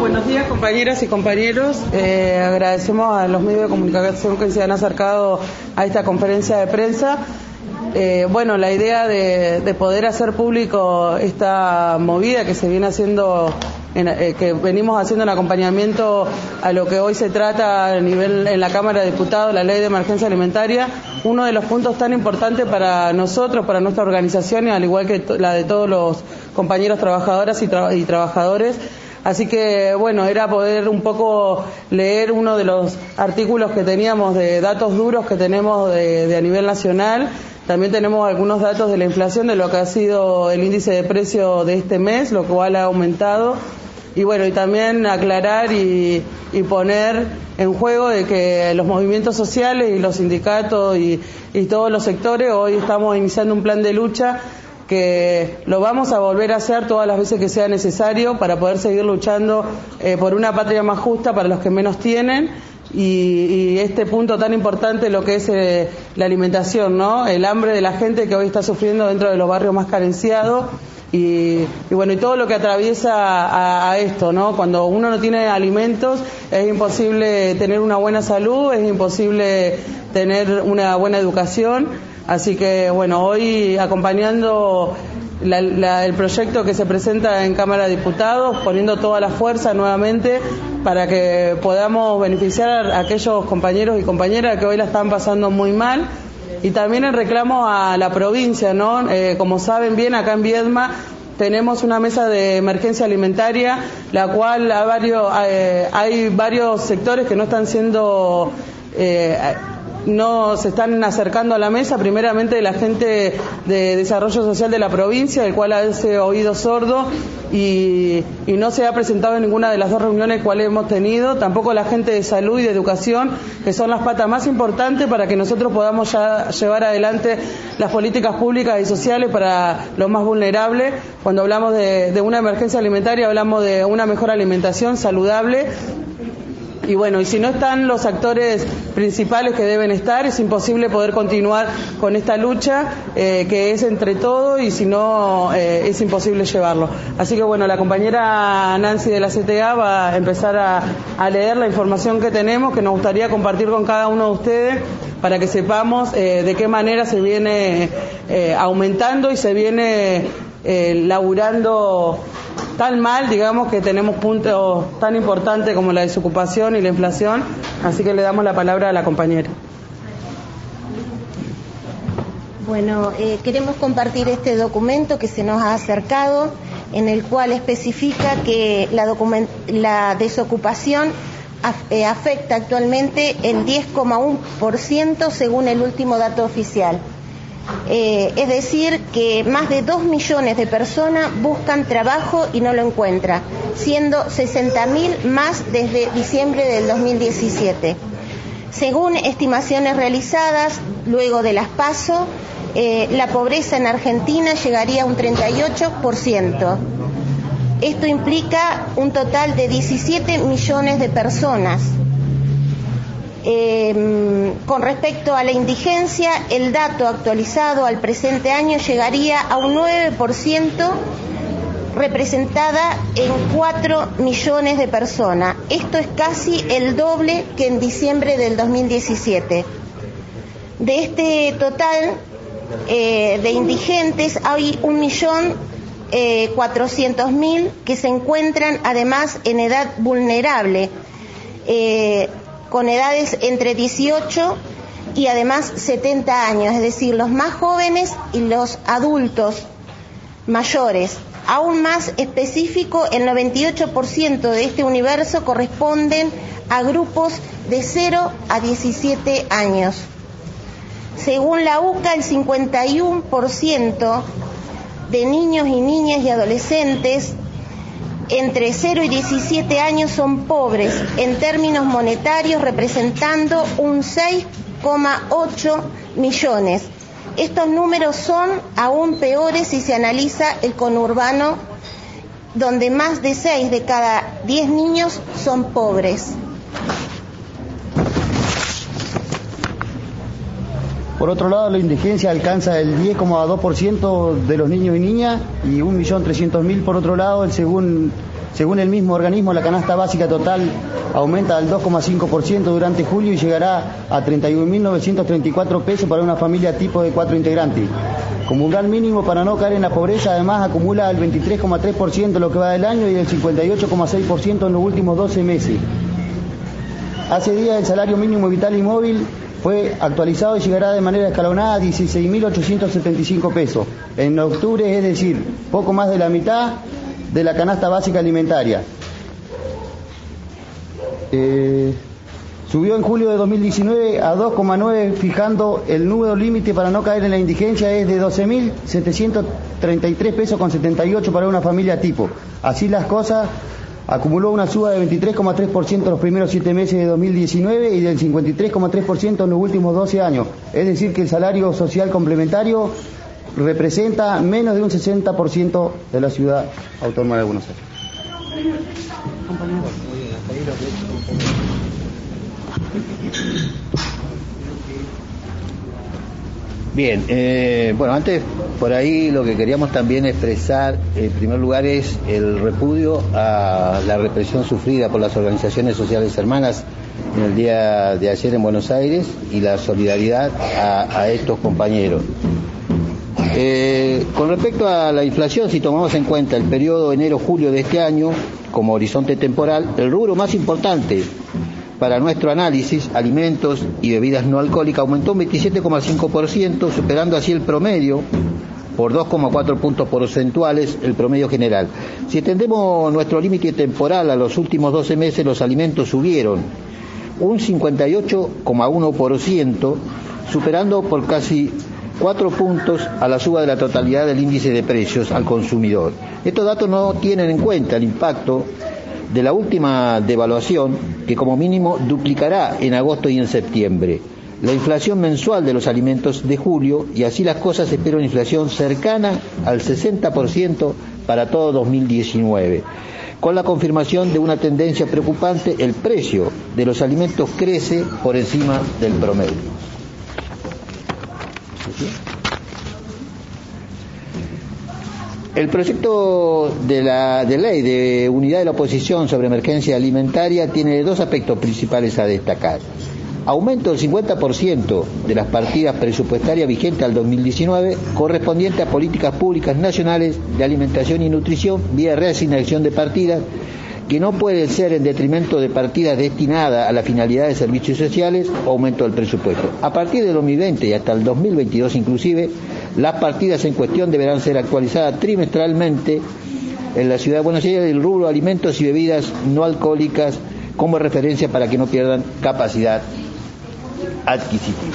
Buenos días, compañeras y compañeros. Agradecemos a los medios de comunicación que se han acercado a esta conferencia de prensa. La idea de poder hacer público esta movida que se viene haciendo, que venimos haciendo en acompañamiento a lo que hoy se trata a nivel en la Cámara de Diputados, la Ley de Emergencia Alimentaria, uno de los puntos tan importantes para nosotros, para nuestra organización, y al igual que la de todos los compañeros trabajadoras y trabajadores. Así que, era poder un poco leer uno de los artículos que teníamos de datos duros que tenemos de a nivel nacional. También tenemos algunos datos de la inflación, de lo que ha sido el índice de precio de este mes, lo cual ha aumentado. Y también aclarar y poner en juego de que los movimientos sociales y los sindicatos y todos los sectores hoy estamos iniciando un plan de lucha que lo vamos a volver a hacer todas las veces que sea necesario para poder seguir luchando por una patria más justa para los que menos tienen. Y este punto tan importante, lo que es la alimentación, ¿no? El hambre de la gente que hoy está sufriendo dentro de los barrios más carenciados y todo lo que atraviesa a esto, ¿no? Cuando uno no tiene alimentos es imposible tener una buena salud, es imposible tener una buena educación. Así que hoy acompañando el proyecto que se presenta en Cámara de Diputados, poniendo toda la fuerza nuevamente para que podamos beneficiar a aquellos compañeros y compañeras que hoy la están pasando muy mal, y también en reclamo a la provincia, ¿no? Como saben bien, acá en Viedma tenemos una mesa de emergencia alimentaria, la cual hay varios sectores que no están siendo no se están acercando a la mesa, primeramente la gente de desarrollo social de la provincia, el cual hace oído sordo y no se ha presentado en ninguna de las dos reuniones cuales hemos tenido, tampoco la gente de salud y de educación, que son las patas más importantes para que nosotros podamos ya llevar adelante las políticas públicas y sociales para los más vulnerables. Cuando hablamos de una emergencia alimentaria, hablamos de una mejor alimentación saludable. Y si no están los actores principales que deben estar, es imposible poder continuar con esta lucha, que es entre todos, y si no, es imposible llevarlo. Así que la compañera Nancy de la CTA va a empezar a leer la información que tenemos, que nos gustaría compartir con cada uno de ustedes, para que sepamos de qué manera se viene aumentando y se viene laburando tan mal, digamos, que tenemos puntos tan importantes como la desocupación y la inflación. Así que le damos la palabra a la compañera. Queremos compartir este documento que se nos ha acercado, en el cual especifica que la desocupación afecta actualmente el 10,1% según el último dato oficial. Es decir, que más de 2 millones de personas buscan trabajo y no lo encuentran, siendo 60.000 más desde diciembre del 2017. Según estimaciones realizadas luego de las PASO, la pobreza en Argentina llegaría a un 38%. Esto implica un total de 17 millones de personas. Con respecto a la indigencia, el dato actualizado al presente año llegaría a un 9%, representada en 4 millones de personas. Esto es casi el doble que en diciembre del 2017. De este total de indigentes, hay 1.400.000 que se encuentran además en edad vulnerable, con edades entre 18 y además 70 años, es decir, los más jóvenes y los adultos mayores. Aún más específico, el 98% de este universo corresponden a grupos de 0 a 17 años. Según la UCA, el 51% de niños y niñas y adolescentes entre 0 y 17 años son pobres, en términos monetarios representando un 6,8 millones. Estos números son aún peores si se analiza el conurbano, donde más de 6 de cada 10 niños son pobres. Por otro lado, la indigencia alcanza el 10,2% de los niños y niñas y 1.300.000 por otro lado, según Según el mismo organismo, la canasta básica total aumenta al 2,5% durante julio y llegará a 31.934 pesos para una familia tipo de 4 integrantes. Como umbral mínimo para no caer en la pobreza, además acumula el 23,3% en lo que va del año y el 58,6% en los últimos 12 meses. Hace días el salario mínimo vital y móvil fue actualizado y llegará de manera escalonada a 16.875 pesos. En octubre, es decir, poco más de la mitad de la canasta básica alimentaria. Subió en julio de 2019 a 2,9, fijando el nuevo límite para no caer en la indigencia es de 12.733 pesos con 78 para una familia tipo. Así las cosas, acumuló una suba de 23,3% en los primeros 7 meses de 2019 y del 53,3% en los últimos 12 años. Es decir, que el salario social complementario representa menos de un 60% de la ciudad autónoma de Buenos Aires. Bien, bueno, antes por ahí lo que queríamos también expresar en primer lugar es el repudio a la represión sufrida por las organizaciones sociales hermanas en el día de ayer en Buenos Aires y la solidaridad a estos compañeros. Con respecto a la inflación, si tomamos en cuenta el periodo enero-julio de este año como horizonte temporal, el rubro más importante para nuestro análisis, alimentos y bebidas no alcohólicas, aumentó un 27,5%, superando así el promedio por 2,4 puntos porcentuales, el promedio general. Si extendemos nuestro límite temporal a los últimos 12 meses, los alimentos subieron un 58,1%, superando por casi 4 puntos a la suba de la totalidad del índice de precios al consumidor. Estos datos no tienen en cuenta el impacto de la última devaluación, que como mínimo duplicará en agosto y en septiembre la inflación mensual de los alimentos de julio, y así las cosas se espera una inflación cercana al 60% para todo 2019. Con la confirmación de una tendencia preocupante, el precio de los alimentos crece por encima del promedio. El proyecto de ley de unidad de la oposición sobre emergencia alimentaria tiene dos aspectos principales a destacar. Aumento del 50% de las partidas presupuestarias vigentes al 2019, correspondiente a políticas públicas nacionales de alimentación y nutrición, vía reasignación de partidas, que no puede ser en detrimento de partidas destinadas a la finalidad de servicios sociales o aumento del presupuesto. A partir del 2020 y hasta el 2022 inclusive, las partidas en cuestión deberán ser actualizadas trimestralmente en la ciudad de Buenos Aires del rubro alimentos y bebidas no alcohólicas como referencia para que no pierdan capacidad adquisitiva.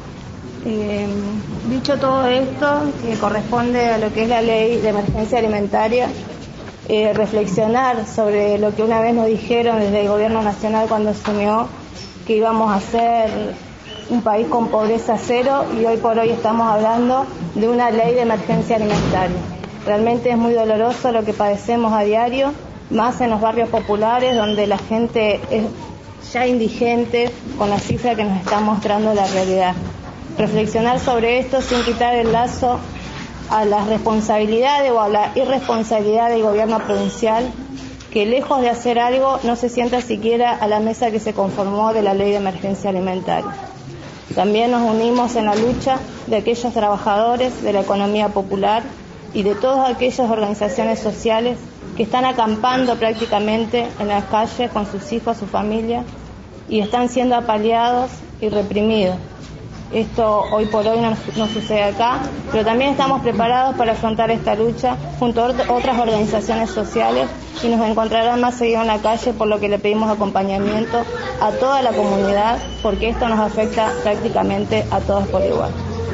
Dicho todo esto, que corresponde a lo que es la ley de emergencia alimentaria, reflexionar sobre lo que una vez nos dijeron desde el gobierno nacional cuando asumió, que íbamos a ser un país con pobreza cero, y hoy por hoy estamos hablando de una ley de emergencia alimentaria. Realmente es muy doloroso lo que padecemos a diario, más en los barrios populares donde la gente es ya indigente con la cifra que nos está mostrando la realidad. Reflexionar sobre esto sin quitar el lazo a las responsabilidades o a la irresponsabilidad del gobierno provincial, que lejos de hacer algo no se sienta siquiera a la mesa que se conformó de la ley de emergencia alimentaria. También nos unimos en la lucha de aquellos trabajadores de la economía popular y de todas aquellas organizaciones sociales que están acampando prácticamente en las calles con sus hijos, su familia, y están siendo apaleados y reprimidos. Esto hoy por hoy no sucede acá, pero también estamos preparados para afrontar esta lucha junto a otras organizaciones sociales y nos encontrarán más seguido en la calle, por lo que le pedimos acompañamiento a toda la comunidad, porque esto nos afecta prácticamente a todos por igual.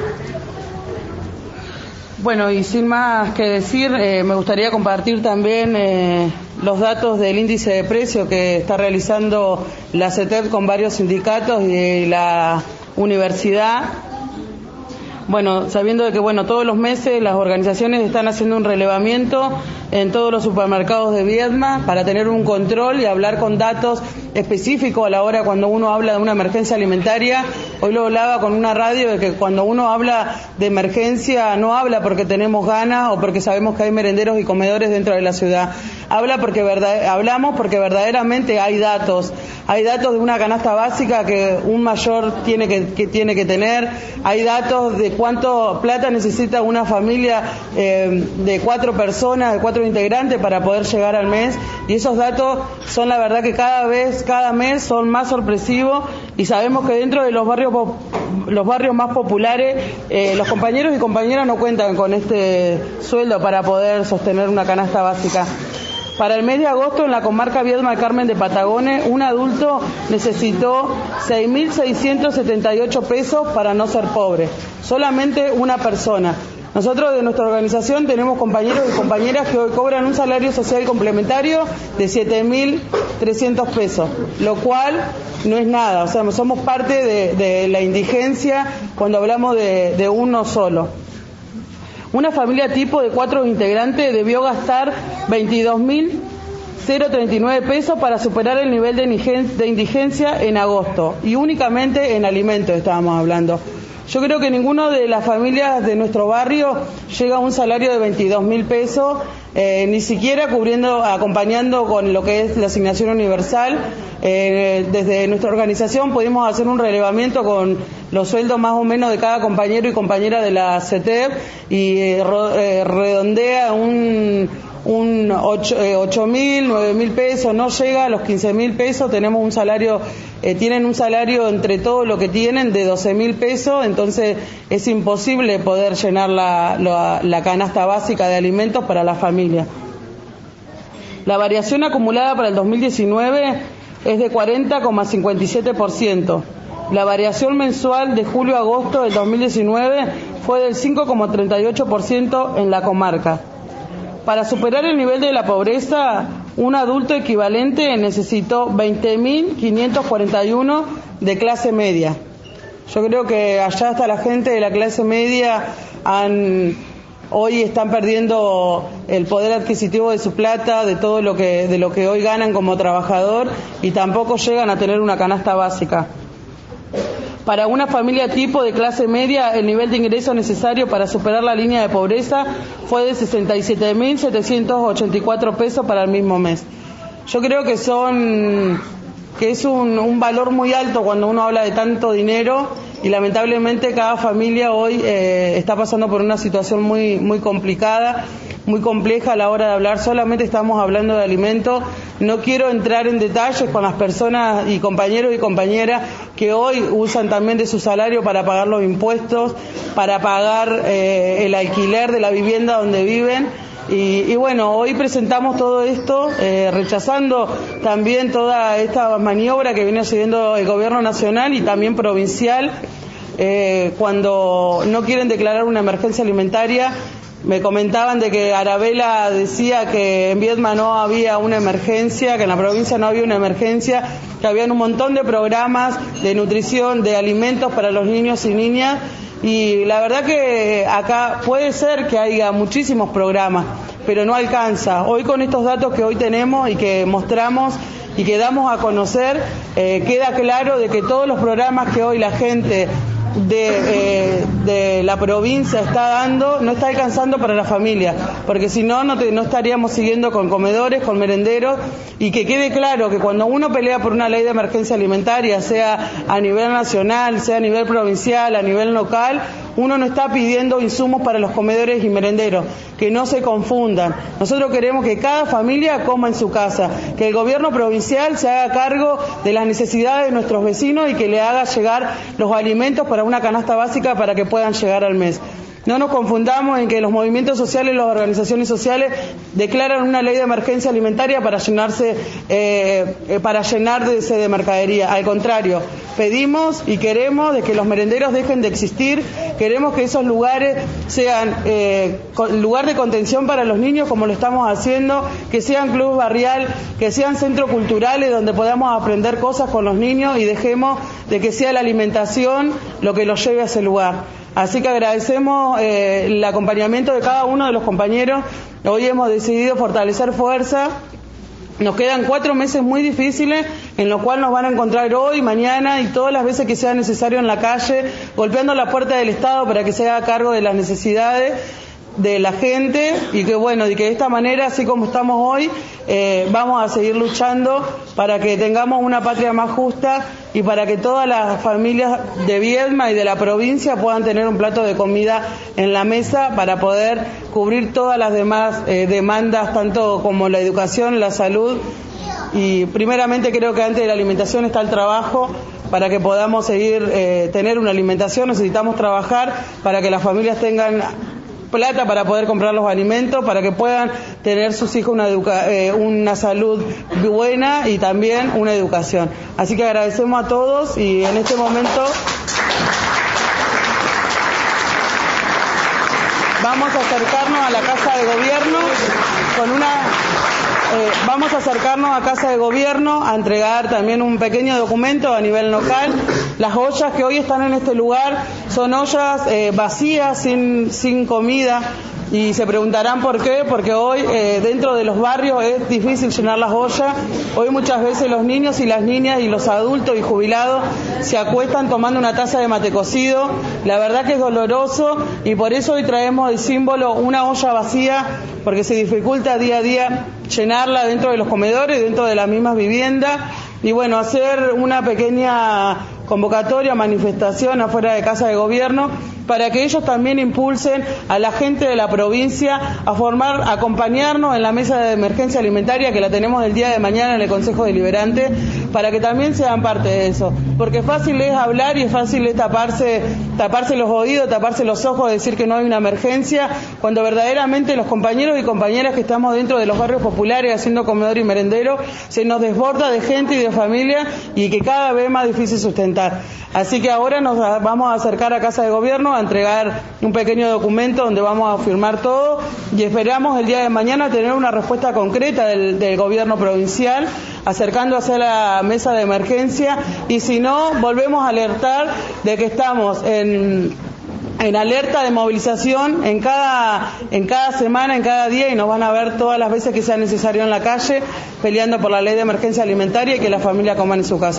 Bueno, y sin más que decir, me gustaría compartir también los datos del índice de precio que está realizando la CETEP con varios sindicatos y la universidad. Bueno, sabiendo de que todos los meses las organizaciones están haciendo un relevamiento en todos los supermercados de Viedma para tener un control y hablar con datos específicos a la hora cuando uno habla de una emergencia alimentaria. Hoy lo hablaba con una radio de que cuando uno habla de emergencia no habla porque tenemos ganas o porque sabemos que hay merenderos y comedores dentro de la ciudad. Hablamos porque verdaderamente hay datos de una canasta básica que un mayor tiene que tener, hay datos de cuánto plata necesita una familia de 4 personas, de 4 integrantes para poder llegar al mes, y esos datos son la verdad que cada mes son más sorpresivos, y sabemos que dentro de los barrios más populares los compañeros y compañeras no cuentan con este sueldo para poder sostener una canasta básica. Para el mes de agosto, en la comarca Viedma Carmen de Patagones, un adulto necesitó 6.678 pesos para no ser pobre. Solamente una persona. Nosotros de nuestra organización tenemos compañeros y compañeras que hoy cobran un salario social complementario de 7.300 pesos, lo cual no es nada. O sea, somos parte de la indigencia cuando hablamos de uno solo. Una familia tipo de 4 integrantes debió gastar 22.039 pesos para superar el nivel de indigencia en agosto, y únicamente en alimentos estábamos hablando. Yo creo que ninguna de las familias de nuestro barrio llega a un salario de 22.000 pesos, ni siquiera acompañando con lo que es la asignación universal. Desde nuestra organización pudimos hacer un relevamiento con los sueldos más o menos de cada compañero y compañera de la CETEP y redondea un 8.000, 9.000 pesos, no llega a los 15.000 pesos. Tenemos un salario, tienen un salario entre todo lo que tienen de 12.000 pesos, entonces es imposible poder llenar la canasta básica de alimentos para la familia. La variación acumulada para el 2019 es de 40,57%. La variación mensual de julio a agosto del 2019 fue del 5,38% en la comarca. Para superar el nivel de la pobreza, un adulto equivalente necesitó 20.541 de clase media. Yo creo que allá hasta la gente de la clase media hoy están perdiendo el poder adquisitivo de su plata, de lo que hoy ganan como trabajador, y tampoco llegan a tener una canasta básica. Para una familia tipo de clase media, el nivel de ingreso necesario para superar la línea de pobreza fue de 67.784 pesos para el mismo mes. Yo creo que es un valor muy alto cuando uno habla de tanto dinero, y lamentablemente cada familia hoy está pasando por una situación muy, muy complicada, muy compleja a la hora de hablar. Solamente estamos hablando de alimentos. No quiero entrar en detalles con las personas y compañeros y compañeras que hoy usan también de su salario para pagar los impuestos, para pagar el alquiler de la vivienda donde viven. Y bueno, hoy presentamos todo esto, rechazando también toda esta maniobra que viene haciendo el gobierno nacional y también provincial, cuando no quieren declarar una emergencia alimentaria. Me comentaban de que Arabela decía que en Viedma no había una emergencia, que en la provincia no había una emergencia, que habían un montón de programas de nutrición, de alimentos para los niños y niñas, y la verdad que acá puede ser que haya muchísimos programas, pero no alcanza. Hoy con estos datos que hoy tenemos y que mostramos y que damos a conocer, queda claro de que todos los programas que hoy la gente de la provincia está dando no está alcanzando para la familia, porque si no estaríamos siguiendo con comedores, con merenderos. Y que quede claro que cuando uno pelea por una ley de emergencia alimentaria, sea a nivel nacional, sea a nivel provincial, a nivel local, uno no está pidiendo insumos para los comedores y merenderos, que no se confundan. Nosotros queremos que cada familia coma en su casa, que el gobierno provincial se haga cargo de las necesidades de nuestros vecinos y que le haga llegar los alimentos para una canasta básica para que puedan llegar al mes. No nos confundamos en que los movimientos sociales, las organizaciones sociales declaran una ley de emergencia alimentaria para llenarse de mercadería. Al contrario, pedimos y queremos de que los merenderos dejen de existir. Queremos que esos lugares sean lugar de contención para los niños, como lo estamos haciendo, que sean club barrial, que sean centros culturales donde podamos aprender cosas con los niños, y dejemos de que sea la alimentación lo que los lleve a ese lugar. Así que agradecemos el acompañamiento de cada uno de los compañeros. Hoy hemos decidido fortalecer fuerza. Nos quedan 4 meses muy difíciles, en los cuales nos van a encontrar hoy, mañana y todas las veces que sea necesario en la calle, golpeando la puerta del Estado para que se haga cargo de las necesidades de la gente, y que bueno, y que de esta manera, así como estamos hoy, vamos a seguir luchando para que tengamos una patria más justa y para que todas las familias de Viedma y de la provincia puedan tener un plato de comida en la mesa para poder cubrir todas las demás demandas, tanto como la educación, la salud, y primeramente creo que antes de la alimentación está el trabajo. Para que podamos seguir tener una alimentación necesitamos trabajar para que las familias tengan plata para poder comprar los alimentos, para que puedan tener sus hijos una salud buena y también una educación. Así que agradecemos a todos y en este momento vamos a acercarnos a la Casa de Gobierno vamos a acercarnos a Casa de Gobierno a entregar también un pequeño documento a nivel local. Las ollas que hoy están en este lugar son ollas vacías, sin comida, y se preguntarán por qué, porque hoy dentro de los barrios es difícil llenar las ollas. Hoy muchas veces los niños y las niñas y los adultos y jubilados se acuestan tomando una taza de mate cocido. La verdad que es doloroso, y por eso hoy traemos el símbolo una olla vacía, porque se dificulta día a día llenarla dentro de los comedores, dentro de las mismas viviendas, y bueno, hacer una pequeña convocatoria, manifestación afuera de Casa de Gobierno, para que ellos también impulsen a la gente de la provincia a acompañarnos en la mesa de emergencia alimentaria que la tenemos el día de mañana en el Consejo Deliberante, para que también sean parte de eso, porque fácil es hablar y es fácil es taparse los oídos, taparse los ojos, decir que no hay una emergencia, cuando verdaderamente los compañeros y compañeras que estamos dentro de los barrios populares haciendo comedor y merendero, se nos desborda de gente y de familia, y que cada vez es más difícil sustentar. Así que ahora nos vamos a acercar a Casa de Gobierno a entregar un pequeño documento donde vamos a firmar todo, y esperamos el día de mañana tener una respuesta concreta del gobierno provincial, acercándose a la mesa de emergencia, y si no, volvemos a alertar de que estamos en alerta de movilización en cada semana, en cada día, y nos van a ver todas las veces que sea necesario en la calle, peleando por la ley de emergencia alimentaria y que la familia coma en su casa.